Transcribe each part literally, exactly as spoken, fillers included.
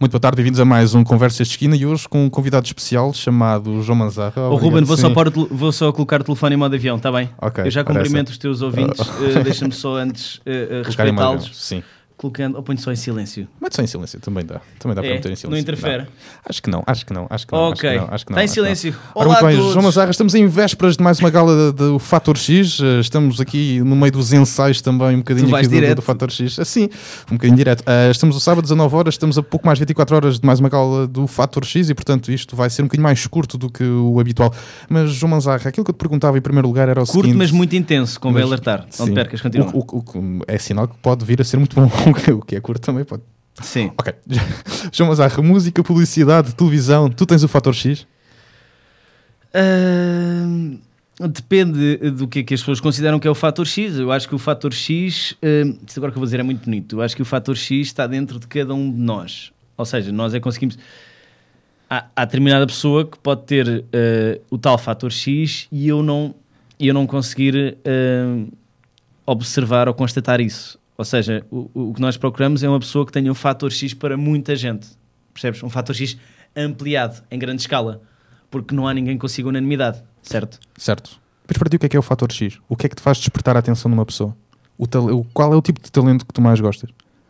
Muito boa tarde, bem-vindos a mais um Conversas de Esquina e hoje com um convidado especial chamado João Manzarra. Oh, Ruben, vou só, pôr, vou só colocar o telefone em modo avião, está bem? Okay, eu já cumprimento os teus ouvintes, uh, deixa-me só antes uh, respeitá-los. Sim. Colocando, ou ponho só em silêncio. Mete só em silêncio, também dá. Também dá para é, meter em silêncio. Não interfere? Não. Acho que não, acho que não, acho que não. Ok, acho que não, acho que não, está em acho que silêncio. Ora, Olá muito bem, a todos. João Manzarra, estamos em vésperas de mais uma gala do Fator X. Estamos aqui no meio dos ensaios também, um bocadinho aqui do, do Fator X. Assim, um bocadinho direto. Uh, estamos o sábado, dezenove horas, estamos a pouco mais de vinte e quatro horas de mais uma gala do Fator X e, portanto, isto vai ser um bocadinho mais curto do que o habitual. Mas, João Manzarra, aquilo que eu te perguntava em primeiro lugar era o curto, seguinte... mas muito intenso, convém alertar. Não te percas, continua. O, o, o, é sinal que pode vir a ser muito bom. O que é curto também pode... Sim. Ok. João Manzarra, música, publicidade, televisão, tu tens o Fator X? Uh, depende do que é que as pessoas consideram que é o Fator X. Eu acho que o Fator X, uh, isto agora que eu vou dizer é muito bonito, eu acho que o Fator X está dentro de cada um de nós. Ou seja, nós é que conseguimos... Há, há determinada pessoa que pode ter uh, o tal Fator X e eu não, eu não conseguir uh, observar ou constatar isso. Ou seja, o, o que nós procuramos é uma pessoa que tenha um fator X para muita gente. Percebes? Um fator X ampliado, em grande escala. Porque não há ninguém que consiga unanimidade, certo? Certo. Mas para ti o que é que é o fator X? O que é que te faz despertar a atenção numa pessoa? O tal... Qual é o tipo de talento que tu mais gostas?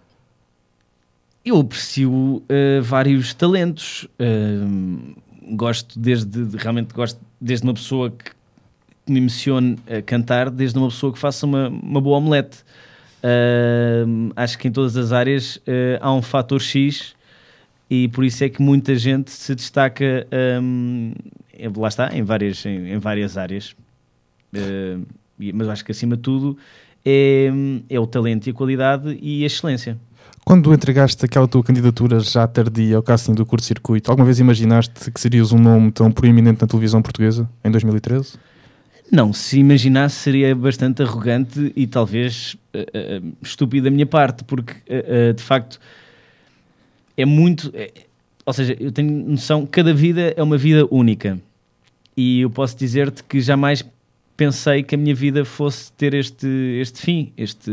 Eu aprecio uh, vários talentos. Uh, gosto desde, realmente gosto desde uma pessoa que me emocione a cantar, desde uma pessoa que faça uma, uma boa omelete. Uh, acho que em todas as áreas uh, há um fator X e por isso é que muita gente se destaca um, lá está, em várias, em, em várias áreas, uh, mas acho que acima de tudo é, é o talento e a qualidade e a excelência. Quando entregaste aquela tua candidatura já tardia ao casting do curto-circuito, alguma vez imaginaste que serias um nome tão proeminente na televisão portuguesa em dois mil e treze? Não, se imaginasse seria bastante arrogante e talvez uh, uh, estúpido da minha parte, porque uh, uh, de facto é muito... É, ou seja, eu tenho noção, cada vida é uma vida única e eu posso dizer-te que jamais pensei que a minha vida fosse ter este, este fim, este,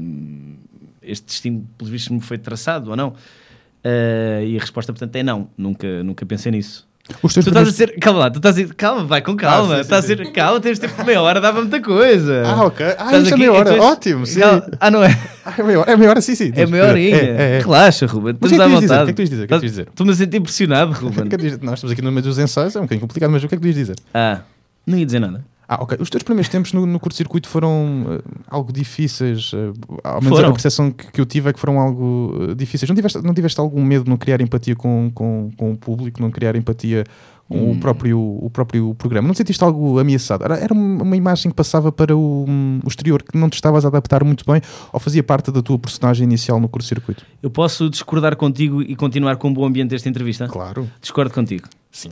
este destino, pelos vistos, me foi traçado ou não. Uh, e a resposta, portanto, é não. Nunca, nunca pensei nisso. Os tu primeiros... estás a ser... Calma lá, tu estás a... Calma, vai com calma. Ah, sim, estás sim, a ser... Calma, tens tempo de meia hora, dava muita coisa. Ah, ok. Ah, isto é meia hora. És... Ótimo, sim. Ah, não é? Ah, é meia hora, é meia hora sim, sim. É meia horinha. É, é, é. Relaxa, Ruben. Mas o que é que tu dizer? O que é que tu dizer? dizer? Estou-me a sentir impressionado, Ruben. Nós estamos aqui no meio dos ensaios, é um bocadinho complicado, mas o que é que tu ias dizer? Ah, não ia dizer nada. Ah, ok. Os teus primeiros tempos no, no curto-circuito foram uh, algo difíceis. Uh, ao menos foram. A percepção que, que eu tive é que foram algo uh, difíceis. Não tiveste, não tiveste algum medo de não criar empatia com, com, com o público, não criar empatia com hum. o, próprio, o próprio programa? Não te sentiste algo ameaçado? Era, era uma imagem que passava para o, um, o exterior, que não te estavas a adaptar muito bem, ou fazia parte da tua personagem inicial no curto-circuito? Eu posso discordar contigo e continuar com um bom ambiente desta entrevista? Claro. Discordo contigo. Sim.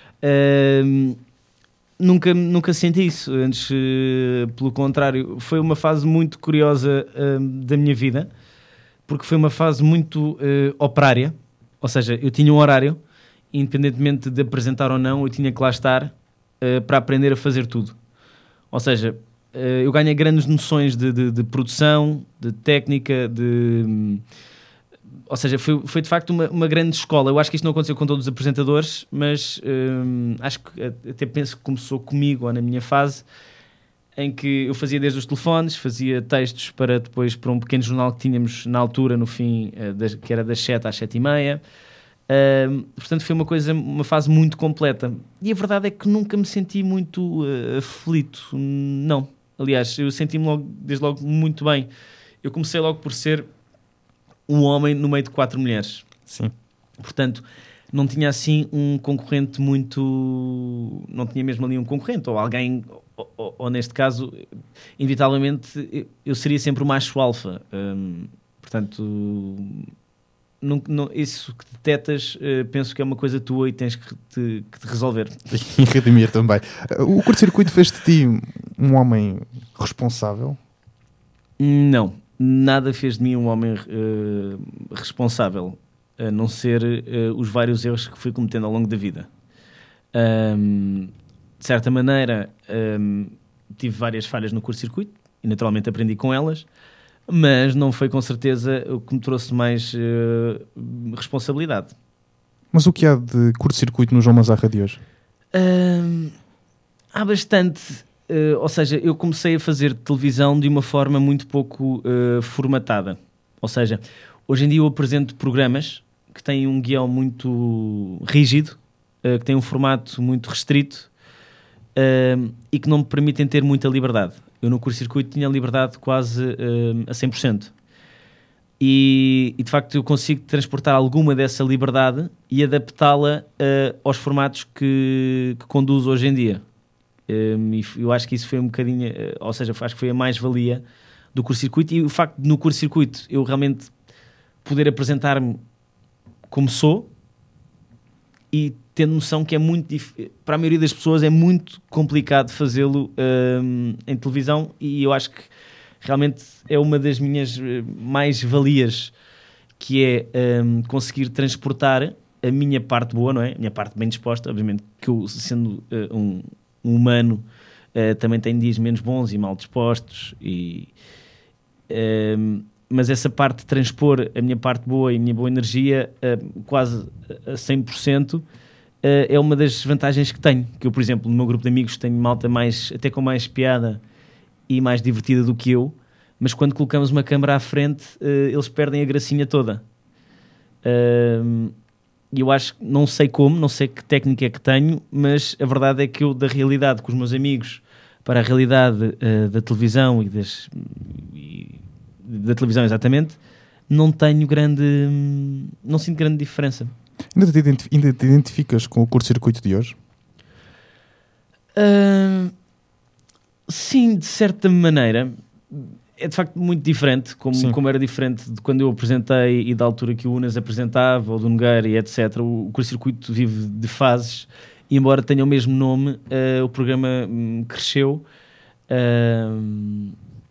Uh, Nunca, nunca senti isso, antes, uh, pelo contrário, foi uma fase muito curiosa uh, da minha vida, porque foi uma fase muito uh, operária, ou seja, eu tinha um horário, independentemente de apresentar ou não, eu tinha que lá estar uh, para aprender a fazer tudo. Ou seja, uh, eu ganhei grandes noções de, de, de produção, de técnica, de... Um, ou seja, foi, foi de facto uma, uma grande escola. Eu acho que isto não aconteceu com todos os apresentadores, mas hum, acho que até penso que começou comigo ou na minha fase, em que eu fazia desde os telefones, fazia textos para depois para um pequeno jornal que tínhamos na altura, no fim, das, que era das sete às sete e meia. Hum, portanto, foi uma coisa, uma fase muito completa. E a verdade é que nunca me senti muito uh, aflito. Não. Aliás, eu senti-me logo, desde logo muito bem. Eu comecei logo por ser um homem no meio de quatro mulheres. Sim. Portanto, não tinha assim um concorrente muito... Não tinha mesmo ali um concorrente, ou alguém... Ou, ou, ou neste caso, inevitavelmente, eu seria sempre o macho alfa. Hum, portanto, não, não, isso que detectas, uh, penso que é uma coisa tua e tens que te, que te resolver. E redimir também. O curto-circuito fez de ti um homem responsável? Não. Nada fez de mim um homem uh, responsável, a não ser uh, os vários erros que fui cometendo ao longo da vida. Um, de certa maneira, um, tive várias falhas no curto-circuito e naturalmente aprendi com elas, mas não foi com certeza o que me trouxe mais uh, responsabilidade. Mas o que há de curto-circuito no João Mazarra de hoje? Uh, há bastante. Uh, ou seja, eu comecei a fazer televisão de uma forma muito pouco uh, formatada. Ou seja, hoje em dia eu apresento programas que têm um guião muito rígido, uh, que têm um formato muito restrito uh, e que não me permitem ter muita liberdade. Eu no curto-circuito tinha liberdade quase uh, a cem por cento. E, e de facto eu consigo transportar alguma dessa liberdade e adaptá-la uh, aos formatos que, que conduzo hoje em dia. Um, e eu acho que isso foi um bocadinho, uh, ou seja, acho que foi a mais-valia do curto-circuito, e o facto de no curto-circuito eu realmente poder apresentar-me como sou, e tendo noção que é muito dif... para a maioria das pessoas é muito complicado fazê-lo um, em televisão, e eu acho que realmente é uma das minhas mais-valias, que é um, conseguir transportar a minha parte boa, não é? A minha parte bem disposta, obviamente que eu, sendo uh, um, um humano, uh, também tenho dias menos bons e mal dispostos, e, uh, mas essa parte de transpor a minha parte boa e a minha boa energia uh, quase a cem por cento uh, é uma das vantagens que tenho. Que eu, por exemplo, no meu grupo de amigos tenho malta mais, até com mais piada e mais divertida do que eu, mas quando colocamos uma câmara à frente, uh, eles perdem a gracinha toda. Uh, eu acho, não sei como, não sei que técnica é que tenho, mas a verdade é que eu, da realidade com os meus amigos para a realidade uh, da televisão e, das, e da televisão exatamente, não tenho grande, não sinto grande diferença. Ainda te, identif- ainda te identificas com o curto-circuito de hoje? Uh, sim, de certa maneira. É de facto muito diferente, como, como era diferente de quando eu apresentei e da altura que o Unas apresentava, ou do Nogueira e etcétera. O curto-circuito vive de fases, e embora tenha o mesmo nome, uh, o programa um, cresceu uh,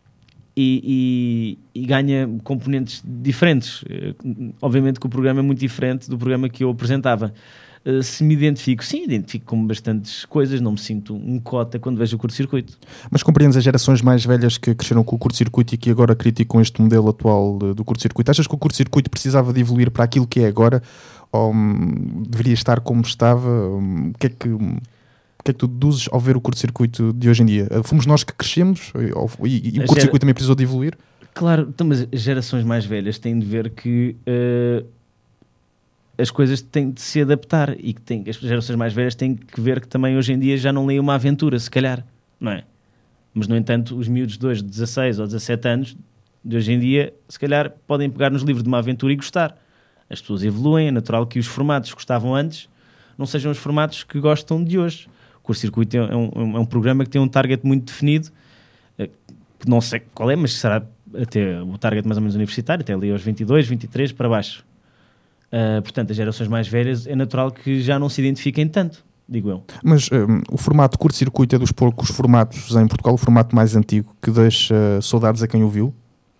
e, e, e ganha componentes diferentes. Uh, obviamente que o programa é muito diferente do programa que eu apresentava. Uh, se me identifico, sim, identifico com bastantes coisas, não me sinto um cota quando vejo o curto-circuito. Mas compreendes as gerações mais velhas que cresceram com o curto-circuito e que agora criticam este modelo atual do curto-circuito? Achas que o curto-circuito precisava de evoluir para aquilo que é agora, ou hum, deveria estar como estava? Hum, o que é que, hum, o que é que tu deduzes ao ver o curto-circuito de hoje em dia? Fomos nós que crescemos e, e, e o curto-circuito gera... também precisou de evoluir? Claro, então, mas as gerações mais velhas têm de ver que uh, as coisas têm de se adaptar, e que tem, as gerações mais velhas têm que ver que também hoje em dia já não leem uma aventura, se calhar, não é? Mas, no entanto, os miúdos de hoje, de dezasseis ou dezassete anos, de hoje em dia, se calhar podem pegar nos livros de uma aventura e gostar. As pessoas evoluem, é natural que os formatos que gostavam antes não sejam os formatos que gostam de hoje. O Curto-Circuito é um, é um programa que tem um target muito definido, que não sei qual é, mas será até o target mais ou menos universitário, até ali aos vinte e dois, vinte e três para baixo. Uh, portanto, as gerações mais velhas é natural que já não se identifiquem tanto, digo eu. Mas um, o formato curto-circuito é dos poucos formatos em Portugal, o formato mais antigo, que deixa saudades a quem o viu?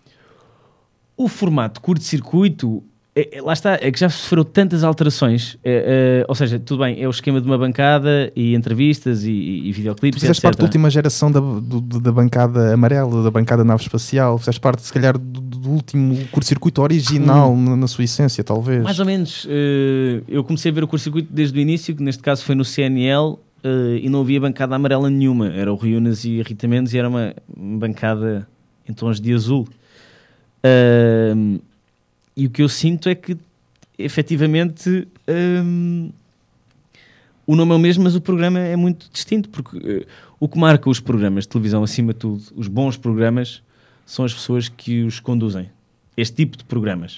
O formato curto-circuito, é, é, lá está, é que já sofreu tantas alterações, é, é, ou seja, tudo bem, é o esquema de uma bancada e entrevistas e, e videoclipes, tu fizeste parte da última geração da, do, da bancada amarela, da bancada nave espacial, fizeste parte, se calhar, do, do último curto-circuito original hum. na, na sua essência, talvez. Mais ou menos. Uh, eu comecei a ver o curto-circuito desde o início, que neste caso foi no C N L, uh, e não havia bancada amarela nenhuma. Era o Rui Unas e a Rita Mendes, e era uma bancada em tons de azul. Uh, e o que eu sinto é que, efetivamente, um, o nome é o mesmo, mas o programa é muito distinto, porque uh, o que marca os programas de televisão, acima de tudo, os bons programas, são as pessoas que os conduzem. Este tipo de programas.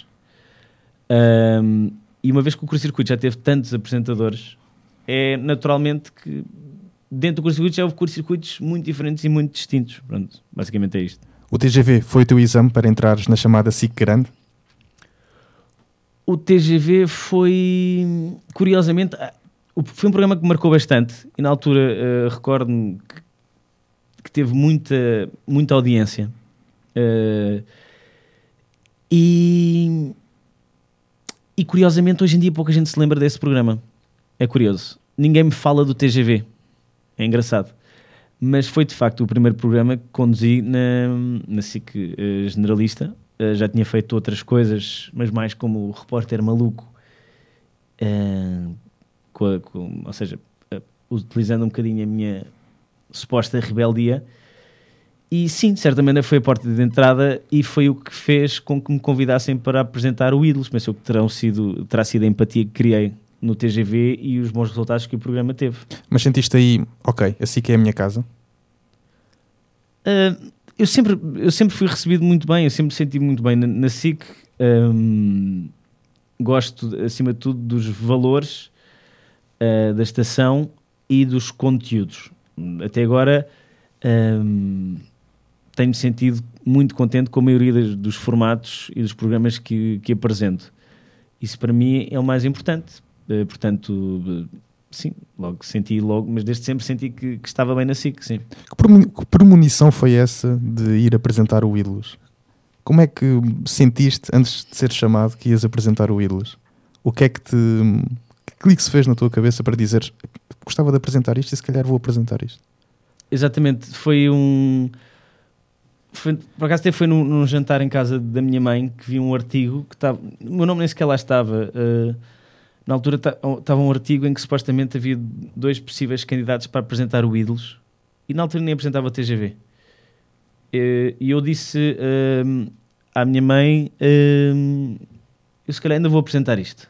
Um, e uma vez que o curto-circuito já teve tantos apresentadores, é naturalmente que dentro do curto-circuito já houve curto-circuitos muito diferentes e muito distintos. Pronto, basicamente é isto. O T G V foi o teu exame para entrares na chamada S I C Grande? O T G V foi, curiosamente, foi um programa que me marcou bastante, e na altura uh, recordo-me que, que teve muita, muita audiência. Uh, e, e curiosamente hoje em dia pouca gente se lembra desse programa. É curioso, ninguém me fala do T G V, é engraçado, mas foi de facto o primeiro programa que conduzi na, na S I C uh, Generalista. Uh, já tinha feito outras coisas, mas mais como repórter maluco uh, com a, com, ou seja, uh, utilizando um bocadinho a minha suposta rebeldia. E sim, de certa maneira foi a porta de entrada e foi o que fez com que me convidassem para apresentar o Ídolos. Pensou que terão sido, terá sido a empatia que criei no T G V e os bons resultados que o programa teve. Mas sentiste aí, ok, assim que é a minha casa? Uh, eu, sempre, eu sempre fui recebido muito bem, eu sempre me senti muito bem na, na S I C. Um, gosto, acima de tudo, dos valores uh, da estação e dos conteúdos. Até agora... Um, tenho-me sentido muito contente com a maioria dos, dos formatos e dos programas que, que apresento. Isso para mim é o mais importante. Uh, portanto, uh, sim, logo senti logo, mas desde sempre senti que, que estava bem na S I C, sim. Que premonição foi essa de ir apresentar o Ídolos? Como é que sentiste antes de ser chamado que ias apresentar o Ídolos? O que é que te... Que clique se fez na tua cabeça para dizer gostava de apresentar isto e se calhar vou apresentar isto? Exatamente, foi um... Foi, por acaso até foi num, num jantar em casa da minha mãe que vi um artigo que estava... O meu nome nem sequer lá estava. Uh, na altura estava um artigo em que supostamente havia dois possíveis candidatos para apresentar o Ídolos e na altura nem apresentava o T G V. Uh, e eu disse uh, à minha mãe uh, eu se calhar ainda vou apresentar isto.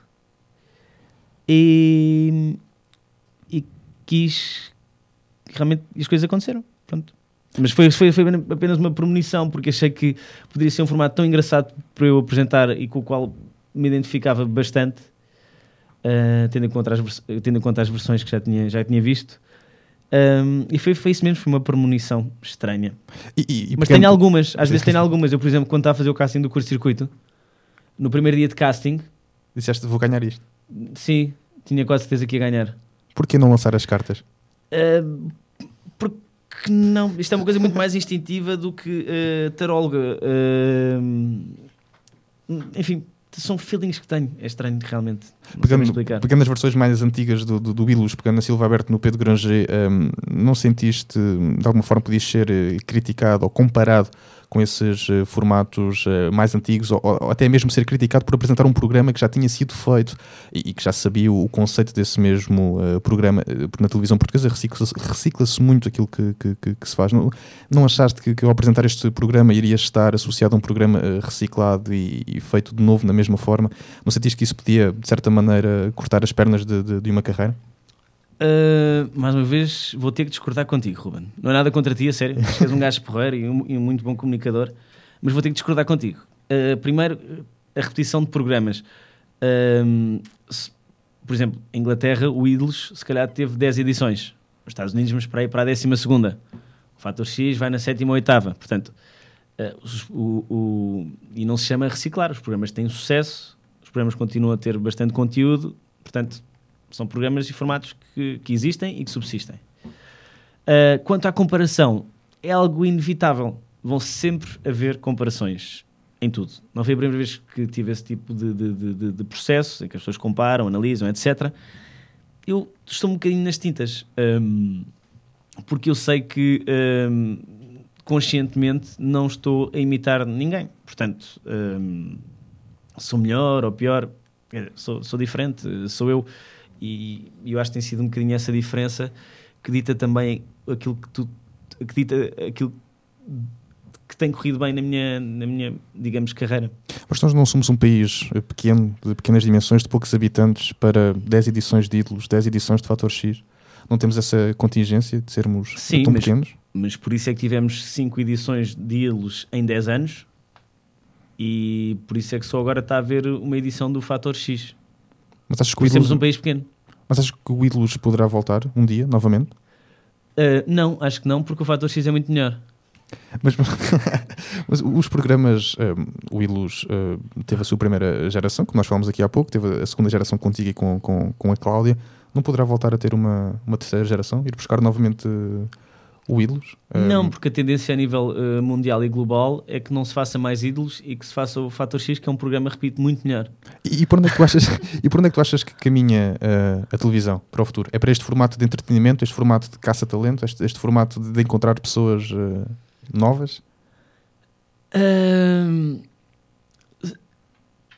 E, e quis... Realmente as coisas aconteceram. Pronto. Mas foi, foi, foi apenas uma premonição, porque achei que poderia ser um formato tão engraçado para eu apresentar e com o qual me identificava bastante, uh, tendo, em conta as, tendo em conta as versões que já tinha, já tinha visto. Um, e foi, foi isso mesmo, foi uma premonição estranha. E, e, Mas tenho algumas, às vezes tenho algumas. Eu, por exemplo, quando estava a fazer o casting do curto-circuito, no primeiro dia de casting... Disseste, vou ganhar isto? Sim, tinha quase certeza que ia ganhar. Porquê não lançar as cartas? Uh, porque não, isto é uma coisa muito mais instintiva do que uh, taróloga. Uh, enfim, são feelings que tenho. É estranho, realmente. Não pegando, sei explicar. Pegando as versões mais antigas do, do, do Ídolos, pegando a Silva Aberto no Pedro Granger, um, não sentiste, de alguma forma, podias ser uh, criticado ou comparado com esses uh, formatos uh, mais antigos, ou, ou até mesmo ser criticado por apresentar um programa que já tinha sido feito e, e que já sabia o, o conceito desse mesmo uh, programa? Porque na televisão portuguesa recicla-se, recicla-se muito aquilo que, que, que, que se faz. Não, não achaste que, que ao apresentar este programa irias estar associado a um programa uh, reciclado e, e feito de novo na mesma forma? Não sentiste que isso podia, de certa maneira, cortar as pernas de, de, de uma carreira? Uh, mais uma vez vou ter que discordar contigo, Ruben. Não é nada contra ti, a sério. Acho que és um gajo porreiro e um, e um muito bom comunicador, mas vou ter que discordar contigo. Uh, primeiro, a repetição de programas. Uh, se, por exemplo, em Inglaterra, o Ídolos se calhar teve dez edições. Os Estados Unidos, mas para aí para a décima segunda. O Fator X vai na sétima ou oitava. Portanto, uh, o, o, e não se chama reciclar. Os programas têm sucesso, os programas continuam a ter bastante conteúdo, portanto... São programas e formatos que, que existem e que subsistem. Uh, quanto à comparação, é algo inevitável. Vão sempre haver comparações em tudo. Não foi a primeira vez que tive esse tipo de, de, de, de processo em que as pessoas comparam, analisam, etcétera. Eu estou um bocadinho nas tintas. Um, porque eu sei que um, conscientemente não estou a imitar ninguém. Portanto, um, sou melhor ou pior, sou, sou diferente, sou eu. E eu acho que tem sido um bocadinho essa diferença que dita também aquilo que tu que dita aquilo que tem corrido bem na minha, na minha, digamos, carreira. Mas nós não somos um país pequeno, de pequenas dimensões, de poucos habitantes, para dez edições de Ídolos, dez edições de Fator X. Não temos essa contingência de sermos Sim, tão mas, pequenos? Mas por isso é que tivemos cinco edições de Ídolos em dez anos e por isso é que só agora está a haver uma edição do Fator X. Mas achas que o Ídolos... Temos um país pequeno. Mas achas que o Ídolos poderá voltar um dia, novamente? Uh, não, acho que não, porque o Fator X é muito melhor. Mas, mas os programas, um, o Ídolos uh, teve a sua primeira geração, que nós falamos aqui há pouco, teve a segunda geração contigo e com, com, com a Cláudia. Não poderá voltar a ter uma, uma terceira geração? Ir buscar novamente uh, o Ídolos? Não, um... porque a tendência a nível uh, mundial e global é que não se faça mais Ídolos e que se faça o Fator X, que é um programa, repito, muito melhor. E, e, por, onde é que tu achas, e por onde é que tu achas que caminha uh, a televisão para o futuro? É para este formato de entretenimento, este formato de caça-talento, este, este formato de, de encontrar pessoas uh, novas? Uh,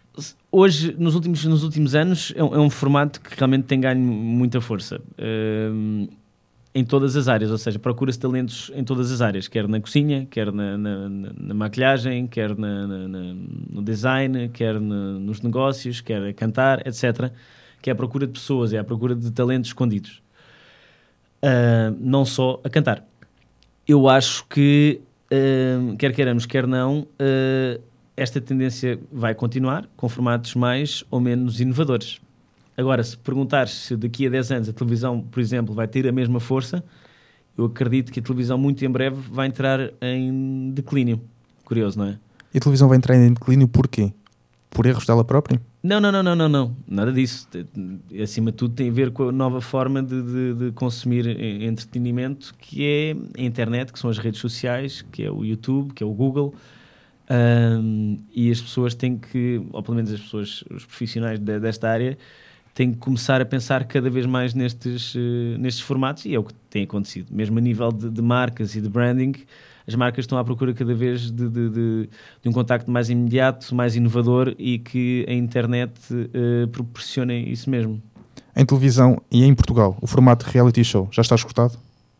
hoje, nos últimos, nos últimos anos, é um, é um formato que realmente tem ganho muita força. Uh, em todas as áreas, ou seja, procura-se talentos em todas as áreas, quer na cozinha, quer na, na, na, na maquilhagem, quer na, na, na, no design, quer na, nos negócios, quer a cantar, etcétera. Que é a procura de pessoas, é a procura de talentos escondidos. Uh, não só a cantar. Eu acho que, uh, quer queiramos, quer não, uh, esta tendência vai continuar com formatos mais ou menos inovadores. Agora, se perguntares se daqui a dez anos a televisão, por exemplo, vai ter a mesma força, eu acredito que a televisão muito em breve vai entrar em declínio. Curioso, não é? E a televisão vai entrar em declínio porquê? Por erros dela própria? Não, não, não, não, não, não. Nada disso. Acima de tudo tem a ver com a nova forma de, de, de consumir entretenimento, que é a internet, que são as redes sociais, que é o YouTube, que é o Google. Um, e as pessoas têm que, ou pelo menos as pessoas, os profissionais de, desta área, têm que começar a pensar cada vez mais nestes, uh, nestes formatos, e é o que tem acontecido. Mesmo a nível de, de marcas e de branding, as marcas estão à procura cada vez de, de, de, de um contacto mais imediato, mais inovador, e que a internet uh, proporcione isso mesmo. Em televisão e em Portugal, o formato de reality show já está esgotado?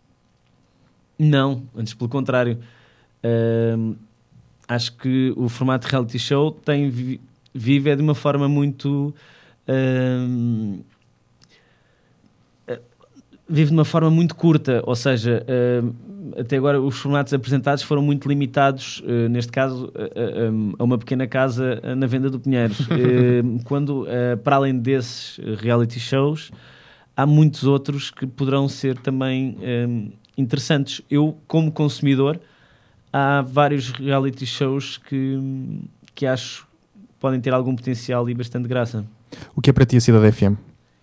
Não, antes pelo contrário. Uh, acho que o formato de reality show tem, vive é de uma forma muito... Uh, vive de uma forma muito curta, ou seja, uh, até agora os formatos apresentados foram muito limitados, uh, neste caso, uh, a uma pequena casa na Venda do Pinheiro. uh, quando, uh, para além desses reality shows, há muitos outros que poderão ser também um, interessantes. Eu, como consumidor, há vários reality shows que, que acho que podem ter algum potencial e bastante graça. O que é para ti a Cidade F M?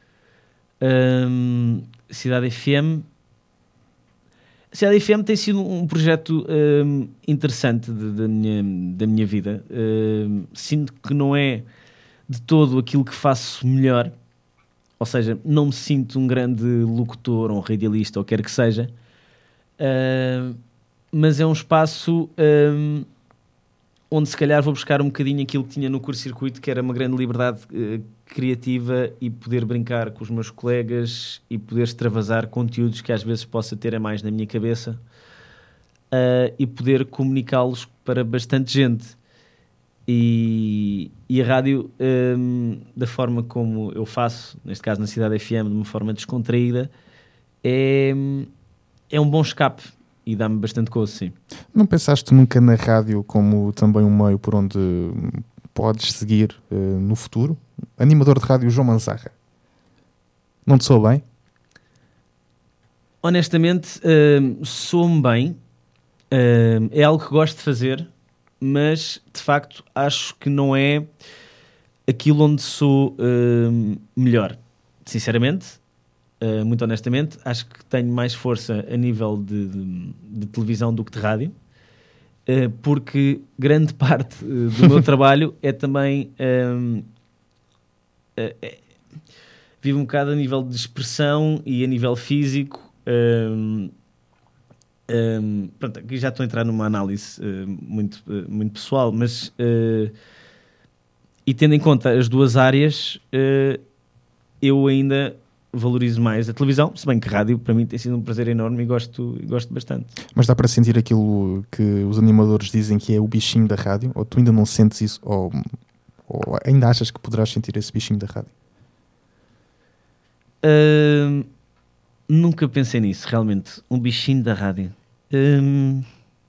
Um, Cidade F M Cidade F M tem sido um projeto um, interessante de, de minha, da minha vida. Um, sinto que não é de todo aquilo que faço melhor, ou seja, não me sinto um grande locutor ou um radialista ou quer que seja, um, mas é um espaço um, onde se calhar vou buscar um bocadinho aquilo que tinha no curto-circuito, que era uma grande liberdade uh, criativa e poder brincar com os meus colegas e poder extravasar conteúdos que às vezes possa ter a mais na minha cabeça, uh, e poder comunicá-los para bastante gente. E, e a rádio, um, da forma como eu faço, neste caso na Cidade F M, de uma forma descontraída, é, é um bom escape. E dá-me bastante gozo, sim. Não pensaste nunca na rádio como também um meio por onde podes seguir uh, no futuro? Animador de rádio João Manzarra. Não te soa bem? Honestamente, uh, soa-me bem. Uh, é algo que gosto de fazer, mas, de facto, acho que não é aquilo onde sou uh, melhor. Sinceramente. Uh, muito honestamente, acho que tenho mais força a nível de, de, de televisão do que de rádio, uh, porque grande parte uh, do meu trabalho é também um, uh, é, vive um bocado a nível de expressão e a nível físico. um, um, pronto, aqui já estou a entrar numa análise uh, muito, uh, muito pessoal, mas uh, e tendo em conta as duas áreas, uh, eu ainda valorizo mais a televisão, se bem que rádio para mim tem sido um prazer enorme e gosto, gosto bastante. Mas dá para sentir aquilo que os animadores dizem que é o bichinho da rádio? Ou tu ainda não sentes isso? Ou, ou ainda achas que poderás sentir esse bichinho da rádio? Uh, nunca pensei nisso, realmente. Um bichinho da rádio. Uh,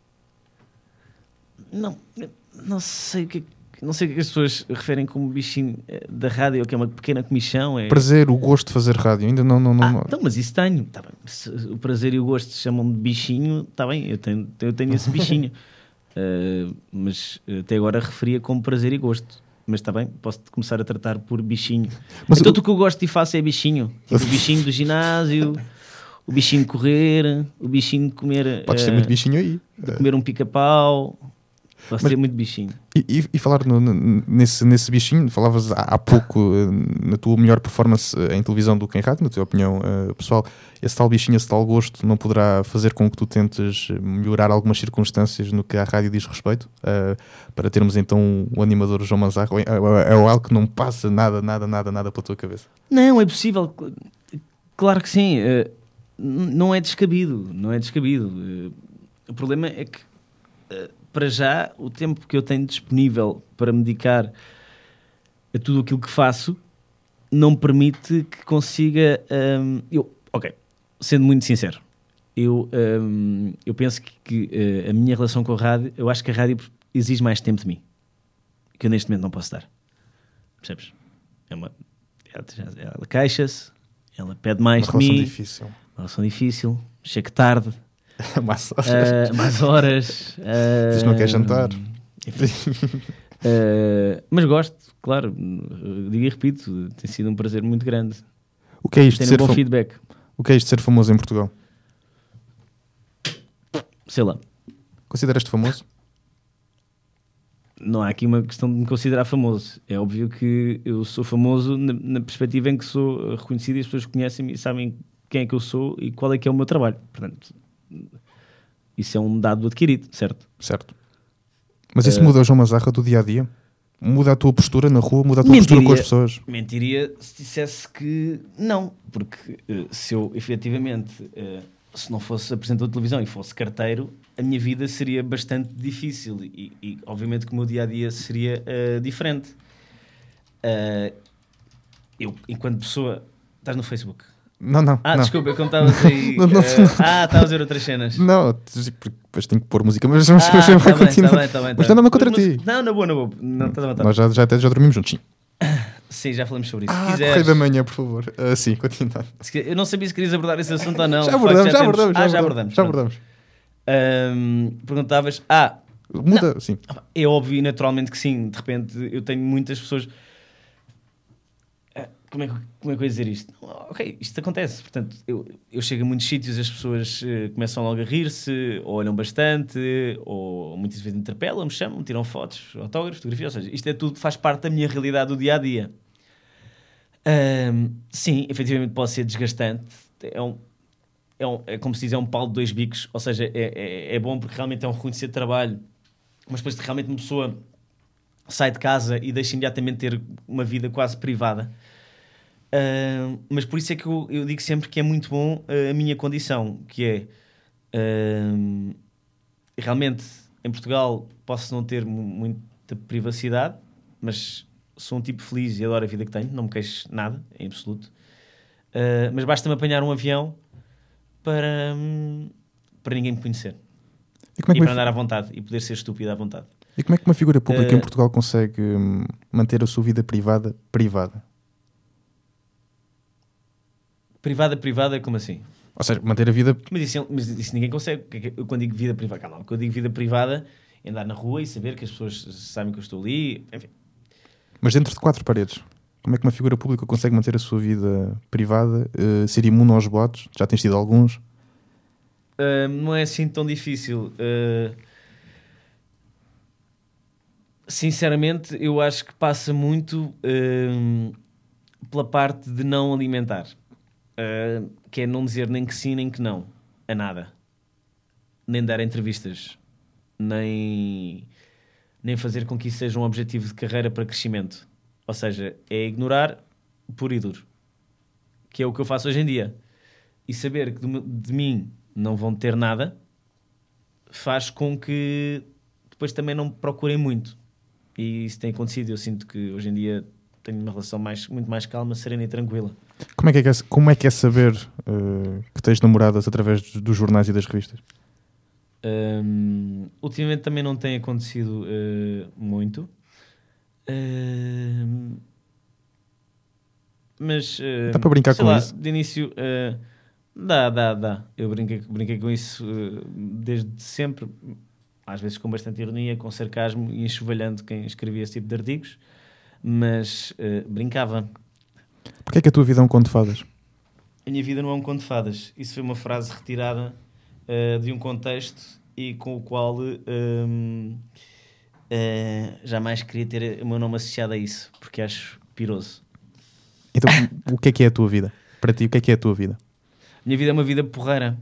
não, não sei o que é Não sei o que as pessoas referem como bichinho da rádio, que é uma pequena comichão. É... Prazer, o gosto de fazer rádio. Ainda não... não, não... Ah, então, mas isso tenho. Tá bem. Se o prazer e o gosto se chamam de bichinho, está bem, eu tenho, eu tenho esse bichinho. uh, mas até agora referia como prazer e gosto. Mas está bem, posso começar a tratar por bichinho. Mas então o... o que eu gosto e faço é bichinho. Tipo, o bichinho do ginásio, o bichinho de correr, o bichinho de comer... Podes uh, ter muito bichinho aí. De comer um pica-pau... Posso Mas, ter muito bichinho. E, e, e falar no, no, nesse, nesse bichinho, falavas há, há pouco uh, na tua melhor performance uh, em televisão do que em rádio, na tua opinião uh, pessoal, esse tal bichinho, esse tal gosto não poderá fazer com que tu tentes melhorar algumas circunstâncias no que à rádio diz respeito, uh, para termos então o animador João Manzarra, é algo que não passa nada, nada, nada, nada pela tua cabeça? Não, é possível, claro que sim, uh, não é descabido, não é descabido. Uh, o problema é que uh, para já, o tempo que eu tenho disponível para me dedicar a tudo aquilo que faço não me permite que consiga... Um, eu, ok, sendo muito sincero, eu, um, eu penso que, que uh, a minha relação com a rádio, eu acho que a rádio exige mais tempo de mim, que eu neste momento não posso dar. Percebes? É uma, ela ela queixa-se, ela pede mais uma de mim. Uma relação difícil. Uma relação difícil, chego tarde. mais horas. Uh, mais horas. Uh, Vocês não querem jantar? uh, mas gosto, claro. Digo e repito, tem sido um prazer muito grande. O que é isto Tem de ser um bom fam- feedback. O que é isto de ser famoso em Portugal? Sei lá. Consideras-te famoso? Não há aqui uma questão de me considerar famoso. É óbvio que eu sou famoso na, na perspectiva em que sou reconhecido e as pessoas conhecem-me e sabem quem é que eu sou e qual é que é o meu trabalho. Portanto, isso é um dado adquirido, certo? Certo. Mas isso uh, muda o João Manzarra do dia-a-dia? Muda a tua postura na rua? Muda a tua mentiria, postura com as pessoas? Mentiria se dissesse que não. Porque uh, se eu, efetivamente, uh, se não fosse apresentador de televisão e fosse carteiro, a minha vida seria bastante difícil. E, e obviamente, que o meu dia-a-dia seria uh, diferente. Uh, eu, enquanto pessoa... Estás no Facebook? Não, não. Ah, não. desculpa, como estavas aí. não, não, uh, não. Ah, estava a ver outras cenas. Não, depois tenho que pôr música, mas vamos ah, continuar. Tá bem, tá bem, tá bem, mas não, não contra ti. Não, na boa, na boa. Não estás a matar. Nós já, já, até já dormimos juntos. Sim, já falamos sobre isso. Ah, se quiseres... Correio da Manhã, por favor. Uh, sim, continua. Eu não sabia se querias abordar esse assunto ou não. Já abordamos, já, já, abordamos, temos... já ah, abordamos. já Já abordamos. abordamos. Um, perguntavas... Ah, muda, não. Sim. É óbvio e naturalmente que sim. De repente eu tenho muitas pessoas... Como é, que, como é que eu ia dizer isto? Ok, isto acontece. Portanto, eu, eu chego a muitos sítios, as pessoas uh, começam logo a rir-se, ou olham bastante, ou muitas vezes interpelam-me, chamam, tiram fotos, autógrafos, fotografias. Ou seja, isto é tudo, faz parte da minha realidade do dia-a-dia. Um, sim, efetivamente pode ser desgastante. É, um, é, um, é como se diz, é um pau de dois bicos. Ou seja, é, é, é bom porque realmente é um reconhecido trabalho, mas depois realmente uma pessoa sai de casa e deixa imediatamente ter uma vida quase privada. Uh, mas por isso é que eu, eu digo sempre que é muito bom uh, a minha condição, que é uh, realmente em Portugal posso não ter m- muita privacidade, mas sou um tipo feliz e adoro a vida que tenho, não me queixo nada, em absoluto. Uh, mas basta-me apanhar um avião para, um, para ninguém me conhecer e, como é que e para f... andar à vontade e poder ser estúpido à vontade. E como é que uma figura pública uh, em Portugal consegue hum, manter a sua vida privada privada? Privada, privada, como assim? Ou seja, manter a vida... Mas isso, mas isso ninguém consegue. Eu, quando digo vida privada, calma, quando digo vida privada, é andar na rua e saber que as pessoas sabem que eu estou ali, enfim. Mas dentro de quatro paredes, como é que uma figura pública consegue manter a sua vida privada, uh, ser imune aos boatos? Já tens tido alguns? Uh, não é assim tão difícil. Uh, sinceramente, eu acho que passa muito uh, pela parte de não alimentar. Uh, que é não dizer nem que sim nem que não a nada, nem dar entrevistas, nem, nem fazer com que isso seja um objetivo de carreira para crescimento. Ou seja, é ignorar puro e duro, que é o que eu faço hoje em dia. E saber que de, de mim não vão ter nada faz com que depois também não me procurem muito, e isso tem acontecido. Eu sinto que hoje em dia tenho uma relação mais, muito mais calma, serena e tranquila. Como é que é, como é, que é saber uh, que tens namoradas através dos, dos jornais e das revistas? Um, ultimamente também não tem acontecido uh, muito. Uh, mas... Uh, dá para brincar com lá, isso? De início... Uh, dá, dá, dá. Eu brinquei, brinquei com isso uh, desde sempre. Às vezes com bastante ironia, com sarcasmo e enxovalhando quem escrevia esse tipo de artigos. Mas uh, brincava. Porquê é que a tua vida é um conto de fadas? A minha vida não é um conto de fadas. Isso foi uma frase retirada uh, de um contexto e com o qual um, uh, jamais queria ter o meu nome associado a isso, porque acho piroso. Então, o que é que é a tua vida? Para ti, o que é que é a tua vida? A minha vida é uma vida porreira.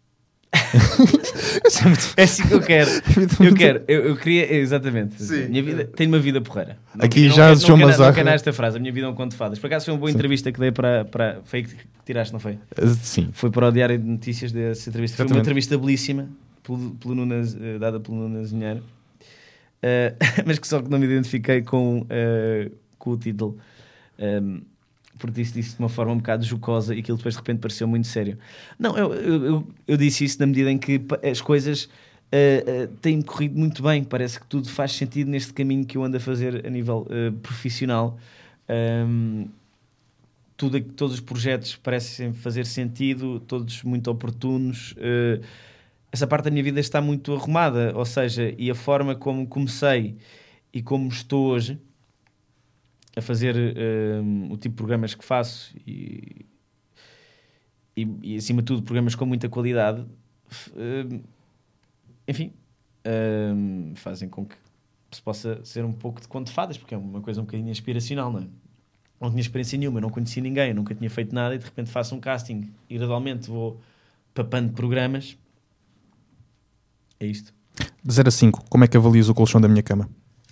É assim que eu quero. Eu quero, eu, eu queria, exatamente. Sim. Minha vida, tenho uma vida porreira. Não, Aqui não, já não, João não, Mazarra. Não quero esta frase. A minha vida é um conto de fadas. Por acaso foi uma boa Sim. entrevista que dei para, para. Foi aí que tiraste, não foi? Sim. Foi para o Diário de Notícias dessa entrevista. Exatamente. Foi uma entrevista belíssima, pelo, pelo Nunes, dada pelo Nunes Zinheiro, uh, mas que só que não me identifiquei com, uh, com o título. Um, porque disse, disse de uma forma um bocado jocosa e aquilo depois de repente pareceu muito sério. Não, eu, eu, eu, eu disse isso na medida em que as coisas uh, uh, têm corrido muito bem. Parece que tudo faz sentido neste caminho que eu ando a fazer a nível uh, profissional. Um, tudo, todos os projetos parecem fazer sentido, todos muito oportunos. Uh, essa parte da minha vida está muito arrumada, ou seja, e a forma como comecei e como estou hoje a fazer um, o tipo de programas que faço e, e, e acima de tudo programas com muita qualidade, um, enfim, um, fazem com que se possa ser um pouco de conto de fadas, porque é uma coisa um bocadinho inspiracional, não é? Não tinha experiência nenhuma, não conhecia ninguém, nunca tinha feito nada e de repente faço um casting e gradualmente vou papando programas. É isto. De zero a cinco, como é que avalias o colchão da minha cama?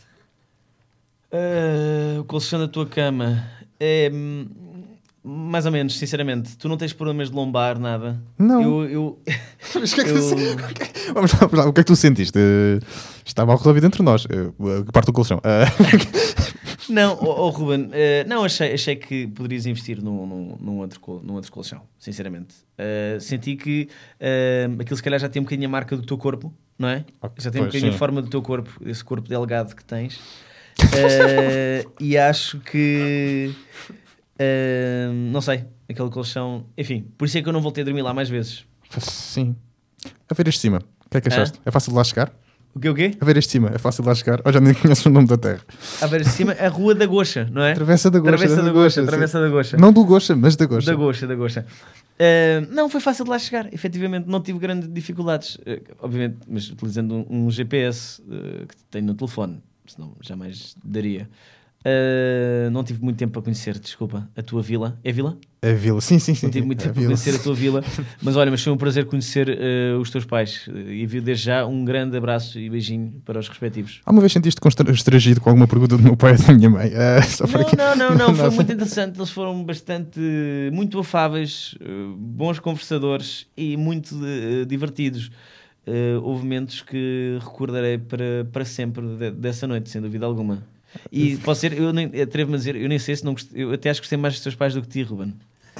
Uh, o colchão da tua cama é mais ou menos, sinceramente. Tu não tens problemas de lombar, nada? Não. Eu, eu, Mas o que é que, eu... tu... Vamos lá, vamos lá. O que é que tu sentiste? Uh, está mal resolvido entre nós. Uh, parte do colchão. Uh... não, oh, oh, Ruben, uh, não, achei, achei que poderias investir num, num, num, outro, num outro colchão, sinceramente. Uh, senti que uh, aquilo se calhar já tem um bocadinho a marca do teu corpo, não é? Okay, já tem um bocadinho sim. a forma do teu corpo, esse corpo delgado que tens. Uh, e acho que uh, não sei, aquele colchão, enfim, por isso é que eu não voltei a dormir lá mais vezes. Sim. A ver este de cima, o que é que achaste? Ah? É fácil de lá chegar? O quê, o quê? A ver este de cima, é fácil de lá chegar? Ou já nem conheces o nome da terra? A ver este de cima, a Rua da Goxa, não é? Travessa da Goxa. Travessa da Goxa, Travessa da Goxa. Não do Goxa, mas da Goxa. Da Goxa, da Goxa. Uh, não, foi fácil de lá chegar, efetivamente, não tive grandes dificuldades, uh, obviamente, mas utilizando um, um G P S uh, que tenho no telefone. Senão jamais daria. Uh, não tive muito tempo para conhecer, desculpa, a tua vila. É vila? É vila, sim, sim, sim. Não tive muito tempo para conhecer a tua vila. Mas olha, mas foi um prazer conhecer uh, os teus pais. E envio desde já um grande abraço e beijinho para os respectivos. Há uma vez sentiste constrangido com alguma pergunta do meu pai ou da minha mãe? Uh, só não, aqui... não, não, não, foi muito interessante. Eles foram bastante, muito afáveis, uh, bons conversadores e muito uh, divertidos. Uh, houve momentos que recordarei para, para sempre de, dessa noite, sem dúvida alguma. E posso ser, eu nem, atrevo-me a dizer, eu nem sei se não gostei, eu até acho que gostei mais dos teus pais do que ti, Ruben.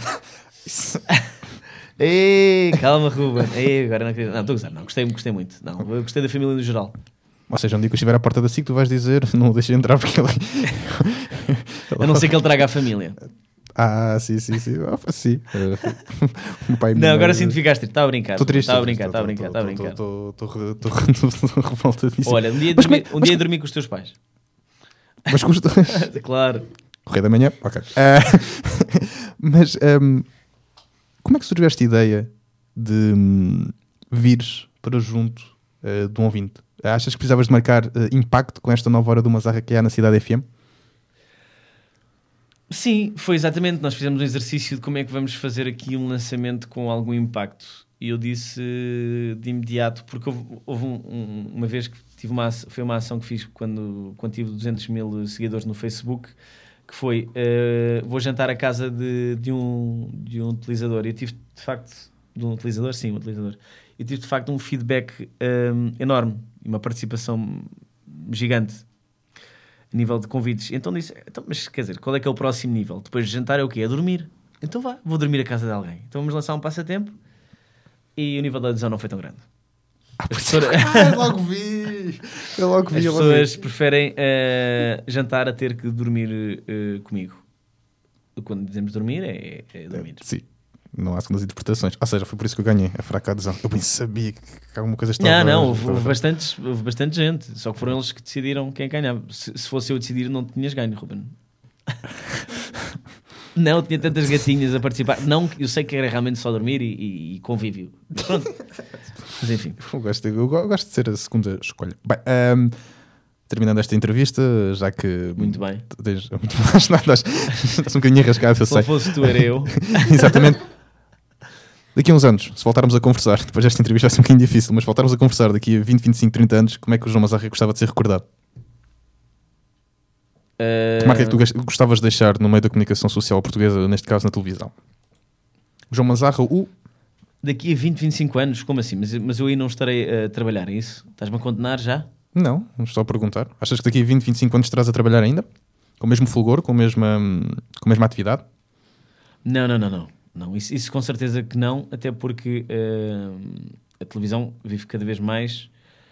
Ei, calma, Ruben. Ei, agora não acredito. Não, estou a gozar, não, gostei, gostei muito. Não, eu gostei da família no geral. Ou seja, um dia que eu estiver à porta da S I C, tu vais dizer, não o deixei entrar porque ele. A não ser que ele traga a família. Ah, sim, sim, sim. Oh, sim. O pai não, agora sim te ficaste. Está a brincar. Estou triste. Está a brincar, está a brincar, está a brincar. Estou revoltadíssimo. Olha, um dia dormi, um dia dormi com os teus pais. Mas custa. Claro. Correio da manhã? Ok. Uh, mas um, como é que surgiu esta ideia de um, vires para junto uh, de um ouvinte? Achas que precisavas de marcar uh, impacto com esta nova hora do Mazarra que há na Cidade F M? Sim, foi exatamente. Nós fizemos um exercício de como é que vamos fazer aqui um lançamento com algum impacto. E eu disse de imediato, porque houve, houve um, um, uma vez que tive uma, foi uma ação que fiz quando, quando tive duzentos mil seguidores no Facebook, que foi, uh, vou jantar à casa de, de, um, de um utilizador. E eu tive, de facto, de um utilizador, sim, um utilizador. Eu tive, de facto, um feedback um, enorme e uma participação gigante a nível de convites. Então disse, então, mas quer dizer, qual é que é o próximo nível? Depois de jantar é o quê? É dormir. Então vá, vou dormir à casa de alguém. Então vamos lançar um passatempo. E o nível da adesão não foi tão grande. Ah, pessoas... ah, eu logo vi! Eu logo vi! As eu pessoas vi. preferem uh, jantar a ter que dormir uh, comigo. Quando dizemos dormir, é, é dormir. É, sim, não há segundas interpretações. Ou seja, foi por isso que eu ganhei a fraca adesão. Eu bem sabia que alguma coisa estava... Não, não, houve, houve, bastantes, houve bastante gente. Só que foram eles que decidiram quem ganhava. Se, se fosse eu decidir, não tinhas ganho, Ruben. Não, tinha tantas gatinhas a participar. Não, eu sei que era realmente só dormir e, e, e convívio. Pronto. Mas enfim. Eu gosto, eu gosto de ser a segunda escolha. Bem, um, terminando esta entrevista, já que... Muito bem. Tens, muito bem. Estás, estás um bocadinho arrascado, eu Se sei. Se fosse tu, era eu. Exatamente. Daqui a uns anos, se voltarmos a conversar, depois desta entrevista vai ser um bocadinho difícil, mas voltarmos a conversar daqui a vinte, vinte e cinco, trinta anos, como é que o João Mazarra gostava de ser recordado? Uh... Que marca é que tu gostavas de deixar no meio da comunicação social portuguesa, neste caso na televisão? João Mazarra, o... Daqui a vinte, vinte e cinco anos? Como assim? Mas, mas eu aí não estarei a trabalhar, é isso? Estás-me a condenar já? Não, não estou a perguntar. Achas que daqui a vinte, vinte e cinco anos estarás a trabalhar ainda? Com o mesmo fulgor, com a mesma, com a mesma atividade? Não, não, não, não. não isso, isso com certeza que não, até porque uh, a televisão vive cada vez mais...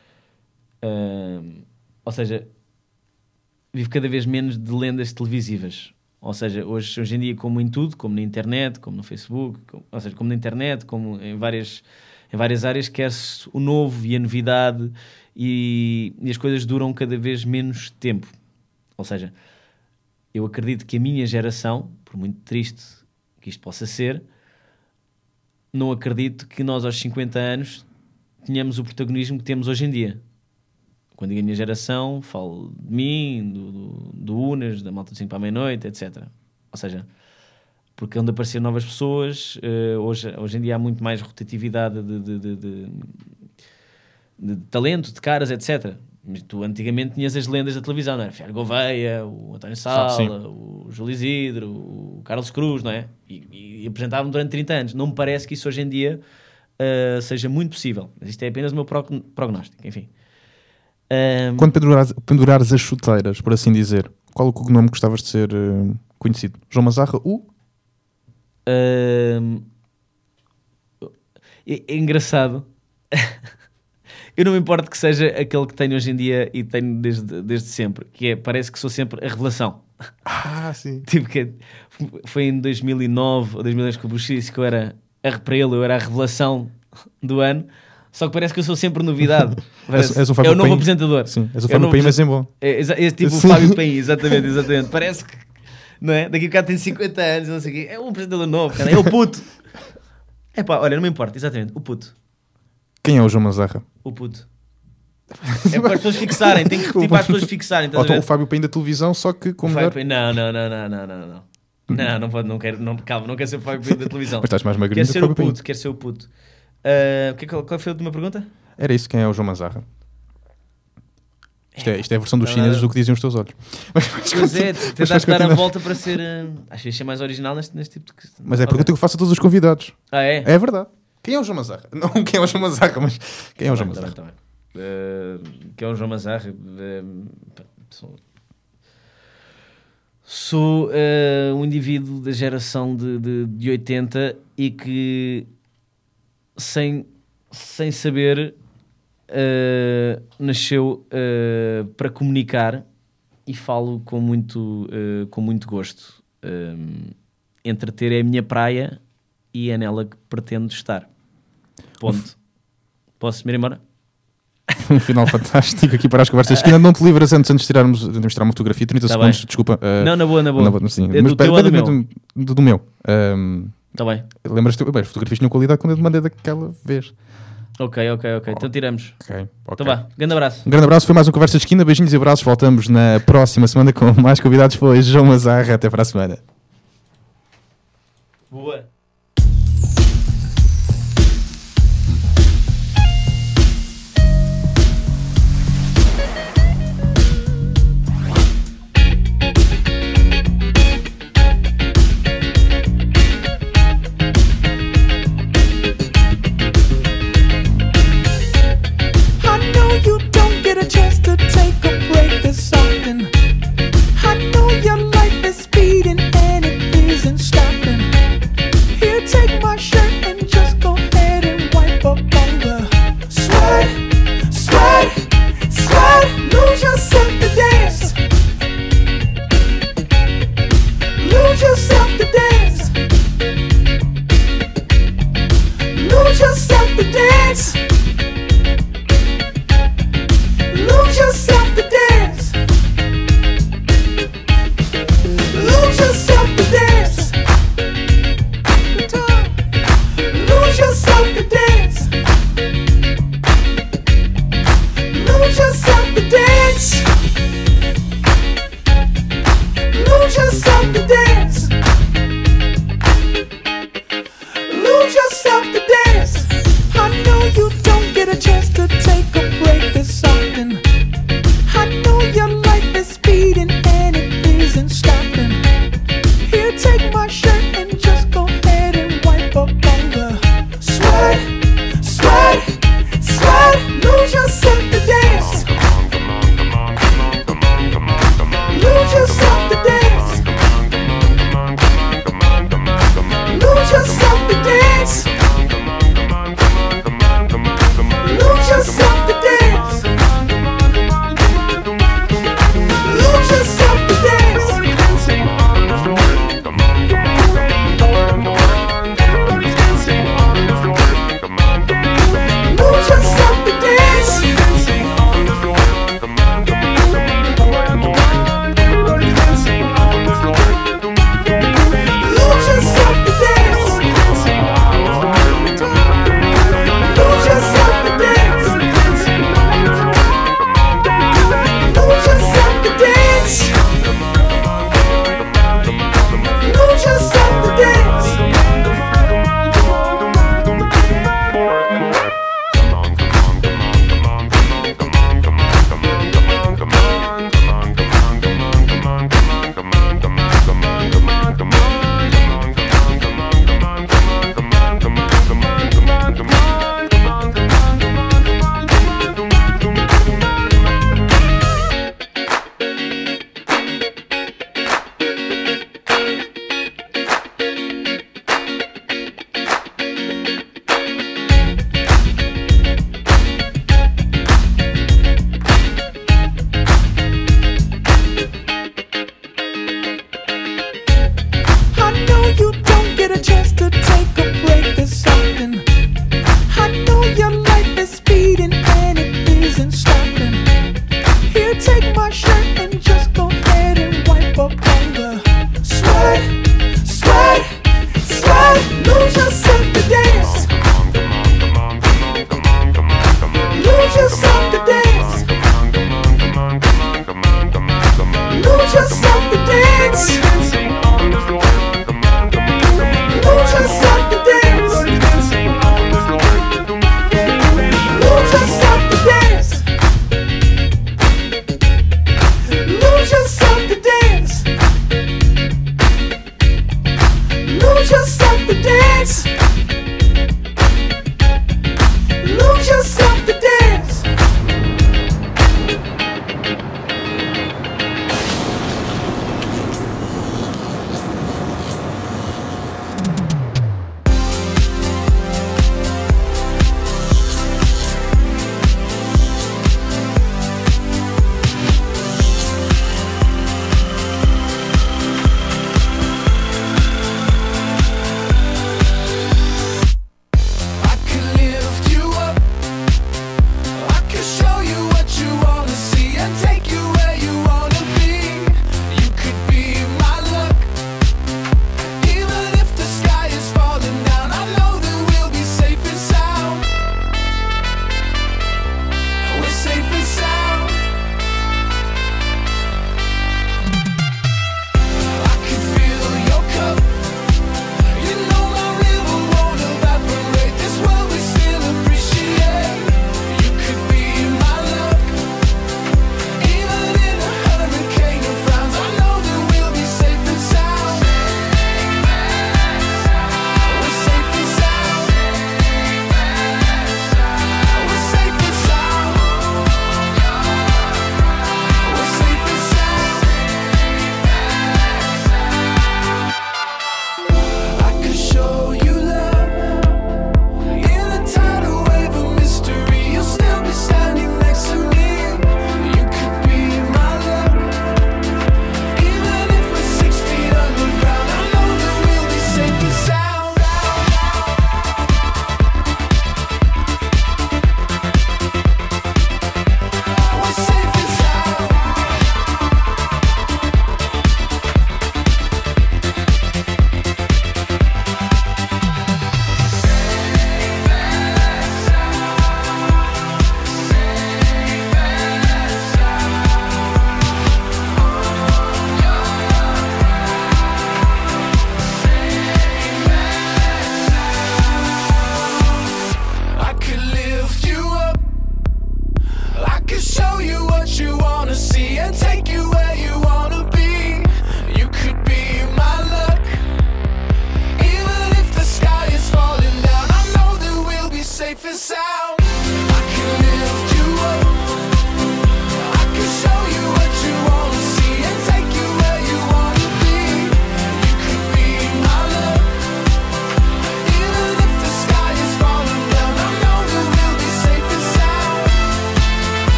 Uh, ou seja, vive cada vez menos de lendas televisivas. Ou seja, hoje, hoje em dia, como em tudo, como na internet, como no Facebook, como, ou seja, como na internet, como em várias, em várias áreas, quer-se o novo e a novidade e, e as coisas duram cada vez menos tempo. Ou seja, eu acredito que a minha geração, por muito triste que isto possa ser, não acredito que nós aos cinquenta anos tenhamos o protagonismo que temos hoje em dia. Quando digo a minha geração, falo de mim, do, do, do Unas, da Malta de cinco para a meia-noite, etcétera. Ou seja, porque onde aparecer novas pessoas, uh, hoje, hoje em dia há muito mais rotatividade de, de, de, de, de talento, de caras, etcétera. Mas tu antigamente tinhas as lendas da televisão, não é? Fialho Gouveia, o António Sala, Sim. o Júlio Isidro, o Carlos Cruz, não é? E, e apresentavam durante trinta anos. Não me parece que isso hoje em dia uh, seja muito possível. Mas isto é apenas o meu prognóstico, enfim. Um... Quando pendurares, pendurares as chuteiras, por assim dizer, qual o cognome que gostavas de ser uh, conhecido? João Mazarra, o? Um... É, é engraçado. Eu não me importo que seja aquele que tenho hoje em dia e tenho desde, desde sempre, que é, parece que sou sempre a revelação. Ah, sim. Tipo que foi em dois mil e nove ou dois mil e dez que o Buxi disse que eu era, a, para ele, eu era a revelação do ano. Só que parece que eu sou sempre novidade. és, és um é o novo Paim. Apresentador. Sim, és o Fábio Paim, mas em bom. É, é, é tipo Sim. o Fábio Paim, exatamente, exatamente. Parece que, não é? Daqui a bocado tem cinquenta anos, não sei o quê. É um apresentador novo, cara. É o puto. É pá, olha, não me importa, exatamente. O puto. Quem é o João Mazarra? O puto. É para as pessoas fixarem, tem que repetir para as pessoas fixarem. Ou então o Fábio Paim da televisão, só que como. Fábio Paim, não, não, não, não, não, não. Não, não, não pode, não quero, não, calma, não quero ser o Fábio Paim da televisão. Mas estás mais magrinho do que o puto, quero ser o puto. Uh, qual, qual foi a última pergunta? Era isso, quem é o João Mazarra? Isto é, isto é a versão dos chineses do que dizem os teus olhos. Mas, mas, pois é, tentaste dar a volta para ser... Uh, acho que ser mais original neste, neste tipo de... Mas é a pergunta que eu faço a todos os convidados. Ah, é? É verdade. Quem é o João Mazarra? Não quem é o João Mazarra, mas quem é o João Mazarra? Tá bem, tá bem. Uh, quem é o João Mazarra? Uh, sou sou uh, um indivíduo da geração de, de, de oitenta e que sem, sem saber... Uh, nasceu uh, para comunicar e falo com muito, uh, com muito gosto. Uh, entreter é a minha praia e é nela que pretendo estar. Ponto. Uf. Posso ir embora? Um final fantástico aqui para as conversas. Que ainda não te livras antes, antes de tirarmos, de tirar uma fotografia. trinta tá segundos, bem. Desculpa. Uh, não, na boa, na boa. Na boa sim. É Mas, do teu ou do meu? Do, do, do meu. Um, tá bem. Lembras-te? Bem, as fotografias tinham qualidade quando eu te mandei daquela vez. Ok, ok, ok. Então tiramos. Ok, ok. Então vá, grande abraço. Um grande abraço, foi mais um Conversa de Esquina. Beijinhos e abraços. Voltamos na próxima semana com mais convidados. Foi João Mazarra. Até para a semana. Boa.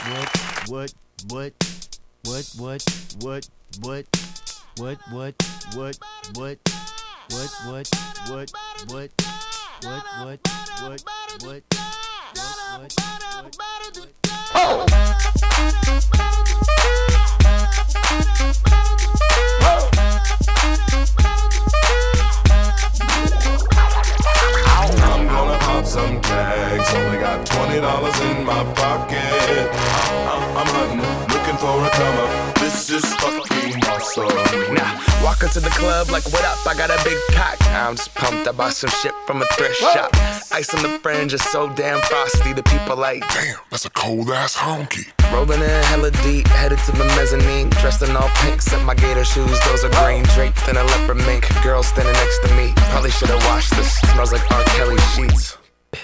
what, what, what, what, what, what, what, what, what, what, what, what, what, what, what, what, what, what, oh! I'm gonna pop some tags. Only got twenty dollars in my pocket. I'm, I'm hunting, looking for a come up. This is fucking awesome. Now, walk into the club like, what up? I got a big cock. I'm just pumped. I bought some shit from a thrift Whoa. shop. Ice on the fringe is so damn frosty. The people like, damn, that's a cold ass honky. Rolling in hella deep, headed to the mezzanine. Dressed in all pink, set my gator shoes. Those are green, draped in a leopard mink. Girl standing next to me. Probably should've washed this. Smells like R. Kelly sheets.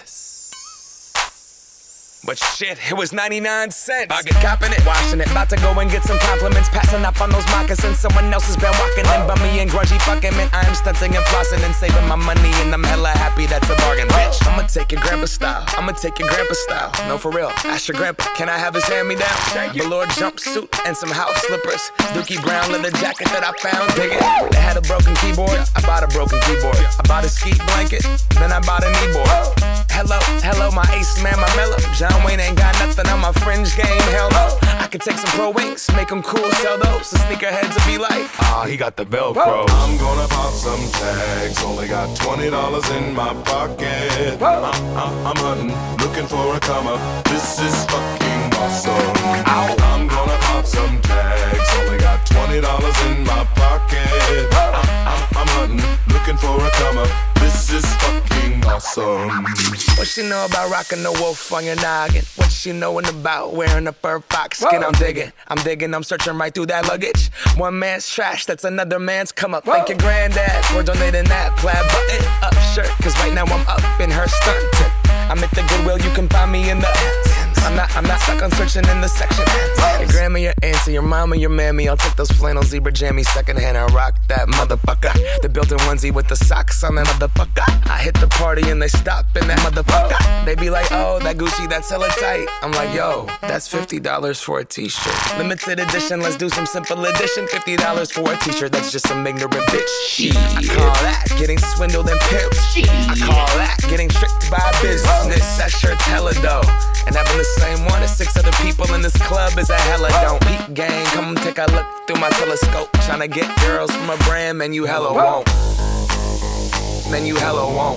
But shit, it was ninety-nine cents. I get copping it, washing it. About to go and get some compliments. Passing up on those moccasins. Someone else has been walking in by me and grungy fucking man. I am stunting and flossing and saving my money. And I'm hella happy that's a bargain, bitch. I'ma take your grandpa style. I'ma take your grandpa style. No, for real. Ask your grandpa, can I have his hand-me-down? Velour jumpsuit and some house slippers. Dookie brown leather jacket that I found. Dig it. They had a broken keyboard. I bought a broken keyboard. I bought a ski blanket. Then I bought a kneeboard. Hello, hello, my ace man, my mellow. John Wayne ain't got nothing on my fringe game, hell no. I could take some pro wings, make them cool, sell those. The sneakerheads will be like, ah, he got the Velcro. I'm gonna pop some tags, only got twenty dollars in my pocket. I'm, I'm, I'm hunting, looking for a come up. This is fucking awesome. Ow. I'm gonna pop some tags, only got twenty dollars in my pocket. I'm, I'm, I'm hunting, looking for a come up. This is fucking awesome. What she know about rocking the wolf on your noggin? What she knowin' about wearing a fur fox skin? Whoa. I'm digging, I'm digging, I'm searching right through that luggage. One man's trash, that's another man's come up. Whoa. Thank your granddad for donating that plaid button up shirt. Cause right now I'm up in her stuntin'. I'm at the Goodwill, you can find me in the I'm not, I'm not stuck on searching in the section. Your grandma, your auntie, your mama, your mammy. I'll take those flannel zebra jammies secondhand and rock that motherfucker. The built-in onesie with the socks on that motherfucker. I hit the party and they stop in that motherfucker. They be like, oh, that Gucci, that's hella tight. I'm like, yo, that's fifty dollars for a t-shirt. Limited edition, let's do some simple edition. fifty dollars for a t-shirt, that's just some ignorant bitch. Shit. I call that getting swindled and pimped. I call that getting tricked by business. That shirt's hella dope. And having the same one as six other people in this club is a hella don't. Peep gang, come take a look through my telescope. Tryna get girls from a brand, man, you hella won't. Man, you hella won't.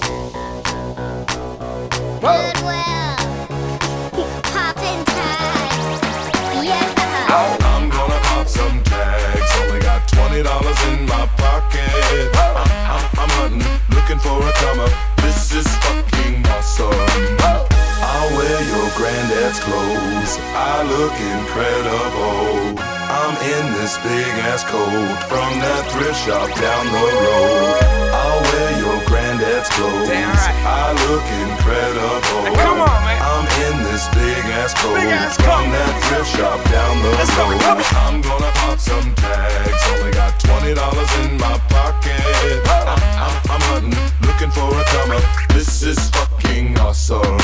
Goodwill, poppin' tags, yeah. I'm gonna pop some tags, only got twenty dollars in my pocket. I'm, I'm, I'm hunting, looking for a come up. This is fucking awesome. I'll wear your granddad's clothes, I look incredible. I'm in this big ass coat from that thrift shop down the road. I'll wear your granddad's clothes, right. I look incredible. Hey, come on, man. I'm in this big ass coat big ass from coat. that thrift shop down the Let's road. go, I'm gonna pop some tags, only got twenty dollars in my pocket. I'm, I'm, I'm hunting, looking for a come up. This is fucking awesome.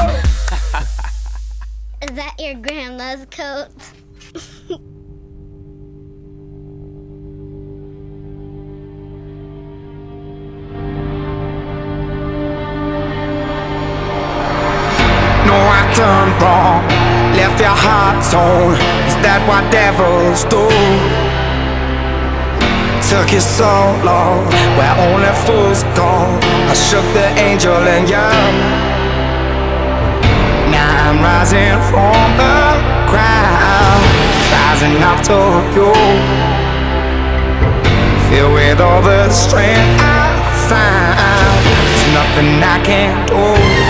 Is that your grandma's coat? No, I done wrong, left your heart torn. Is that what devils do? Took you so long, where only fools go. I shook the angel and young. Now I'm rising from the ground, rising up to you. Filled with all the strength I find, there's nothing I can't do.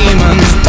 demons.